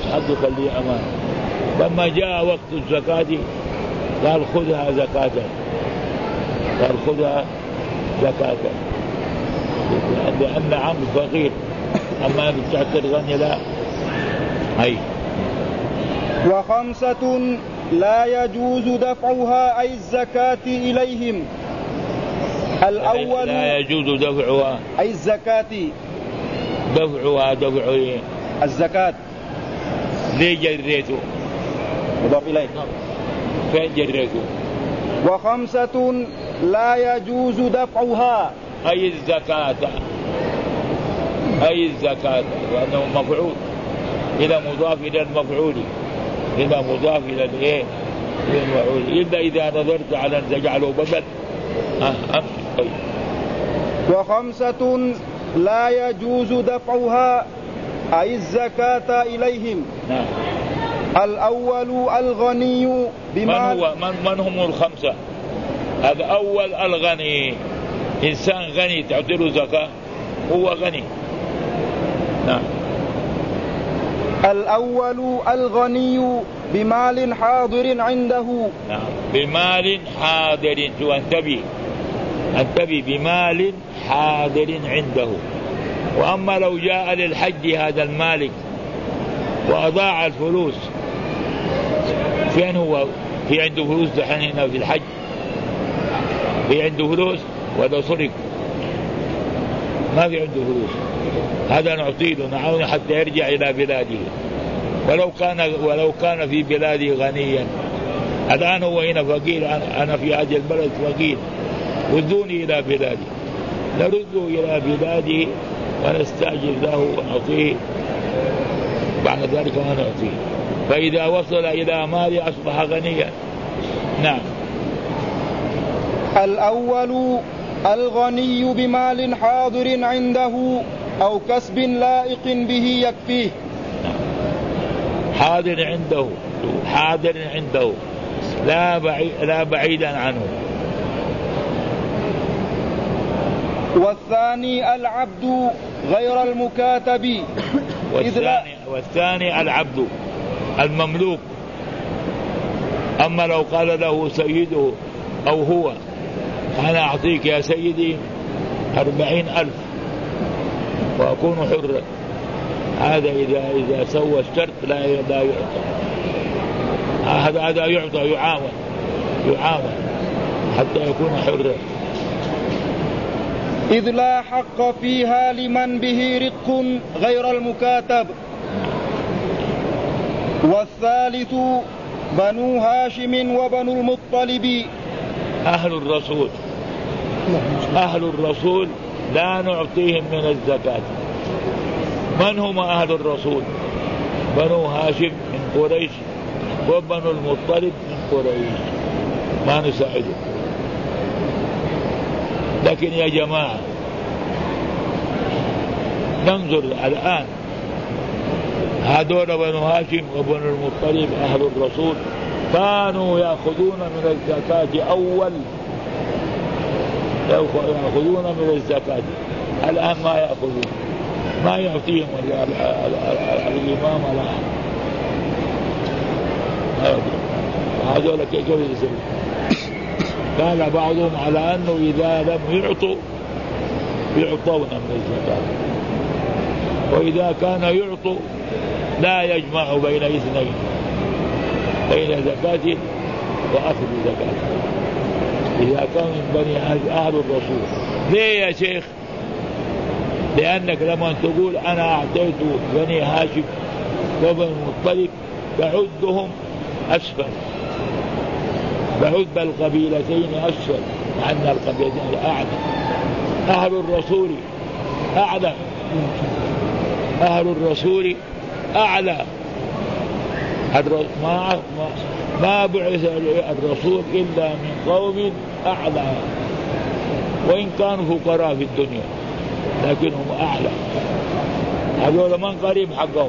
حقك اللي أمانة. لما جاء وقت الزكاة قال خذها زكاة، قال خذها زكاة، لأن عم فقير، أما بتعتر غني لا. هاي. وخمسة لا يجوز دفعها أي الزكاة إليهم. الأول لا يجوز دفعها أي الزكاة، دفعها دفع الزكاة. ليه جريته؟ مضاف إليه. فين جريته؟ وخمسة لا يجوز دفعها أي الزكاة، أي الزكاة، لأنه مفعول إلى مضاف إلى المفعول، إلى مضاف إلى الإيه المفعول، إلا إذا نظرت على أن تجعله بدل. وخمسة لا يجوز دفعها أي الزكاة إليهم. نعم. الأول الغني بمال. من هم الخمسة؟ الأول الغني، إنسان غني تعطيه زكاة، هو غني. نعم. الأول الغني بمال حاضر عنده. نعم. بمال حاضر، انتبه بمال حاضر عنده. وأما لو جاء للحج هذا المالك وأضاع الفلوس، فين هو؟ في عنده فلوس دحين هنا في الحج، في عنده فلوس ولا سرق؟ ما في عنده فلوس، هذا نعطيه نعاونه حتى يرجع إلى بلاده، ولو كان في بلاده غنيا. الآن هو هنا فقير، أنا في هذه البلد فقير، ردوني إلى بلادي، نرده إلى بلاده ونستعجل له ونعطيه، بعد ذلك ما نعطيه، فإذا وصل إلى مال أصبح غنيا. نعم. الأول الغني بمال حاضر عنده أو كسب لائق به يكفيه. حاضر عنده لا بعيدا عنه. والثاني العبد غير المكاتب. والثاني العبد المملوك. أما لو قال له سيده أو هو أنا أعطيك يا سيدي 40,000 وأكون حرا، هذا إذا سوى الشرط لا يعطى، هذا يعطى يعاون حتى يكون حرا. إذ لا حق فيها لمن به رق غير المكاتب. والثالث بنو هاشم وبنو المطلب. أهل الرسول لا نعطيهم من الزكاة. من هم أهل الرسول؟ بنو هاشم من قريش وبنو المطلب من قريش، ما نساعده. لكن يا جماعة ننظر الآن، هذول بنو هاشم وبنو المطلب أهل الرسول كانوا يأخذون من الزكاة أول، يأخذون من الزكاة، الآن ما يأخذون، ما يعطيهم الإمام الآن. هذول كيف يسوي؟ قال بعضهم على أنه إذا لم يعطوا يعطون من الزكاة، وإذا كان يعطوا لا يجمع بين اثنين، بين زكاة وأخذ زكاة، إذا كان من بني أهل الرسول. ليه يا شيخ؟ لأنك لما تقول أنا أعطيت بني هاشم وبني المطلب بعدهم أسفل، بعد بالقبيلتين أسفل، مع أن القبيلتين أعلى. أهل الرسول أعلى، أهل الرسول أعلى. ما بعث الرسول إلا من قوم أعلى، وإن كانوا فقراء في الدنيا لكنهم أعلى. هذول من قريب حقهم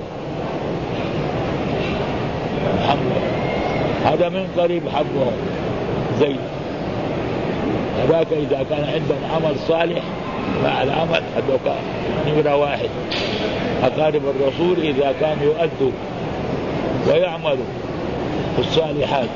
محمد، هذا من قريب حقهم زيد. هذاك إذا كان عندهم عمل صالح مع العمل هذوك نمرة واحد. أقارب الرسول إذا كانوا يؤدوا ويعمل الصالحات.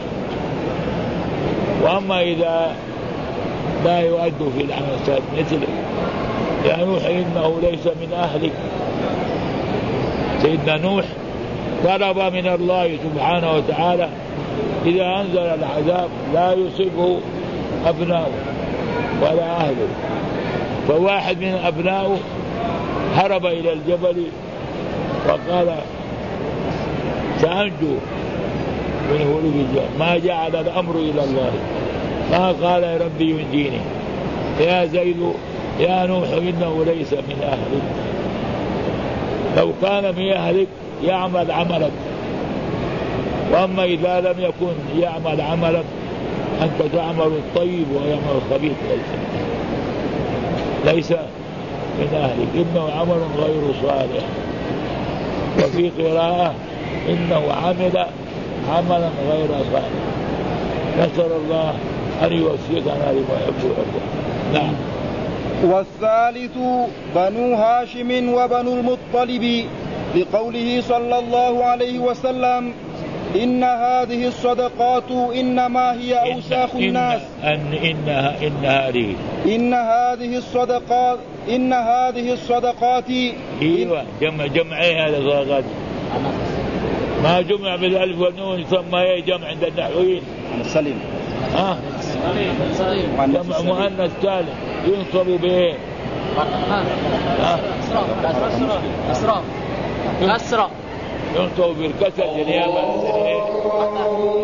وأما إذا لا يؤد في العمل الصالح مثل يا نوح إنه ليس من أهلك، سيدنا نوح طلب من الله سبحانه وتعالى إذا أنزل العذاب لا يصيبه أبناؤه ولا أهله، فواحد من أبنائه هرب إلى الجبل وقال سأنجو من هروب الجبل، ما جعل الأمر إلى الله، ما قال يا ربي ينجيني يا زيد يا نوح إنه ليس من أهلك، لو كان من أهلك يعمل عملك، وأما إذا لم يكن يعمل عملك أنت تعمل الطيب ويعمل الخبيث ليس من أهلك، إنه عمل غير صالح. وفي قراءة إنه عمل عملا غير صالح. نسأل الله أن يوفقنا لما يحب ويرضى. نعم. والثالث بنو هاشم وبنو المطلب، لقوله صلى الله عليه وسلم إن هذه الصدقات إنما هي أوساخ الناس. إن هذه الصدقات أيوة جمع هذا الصدقات ما جمع بالألف والنون ثم هي جمع عند النحويين سليم. جمع مؤنث سالم ينصب به أسرى ينصب بالكسر جنيابا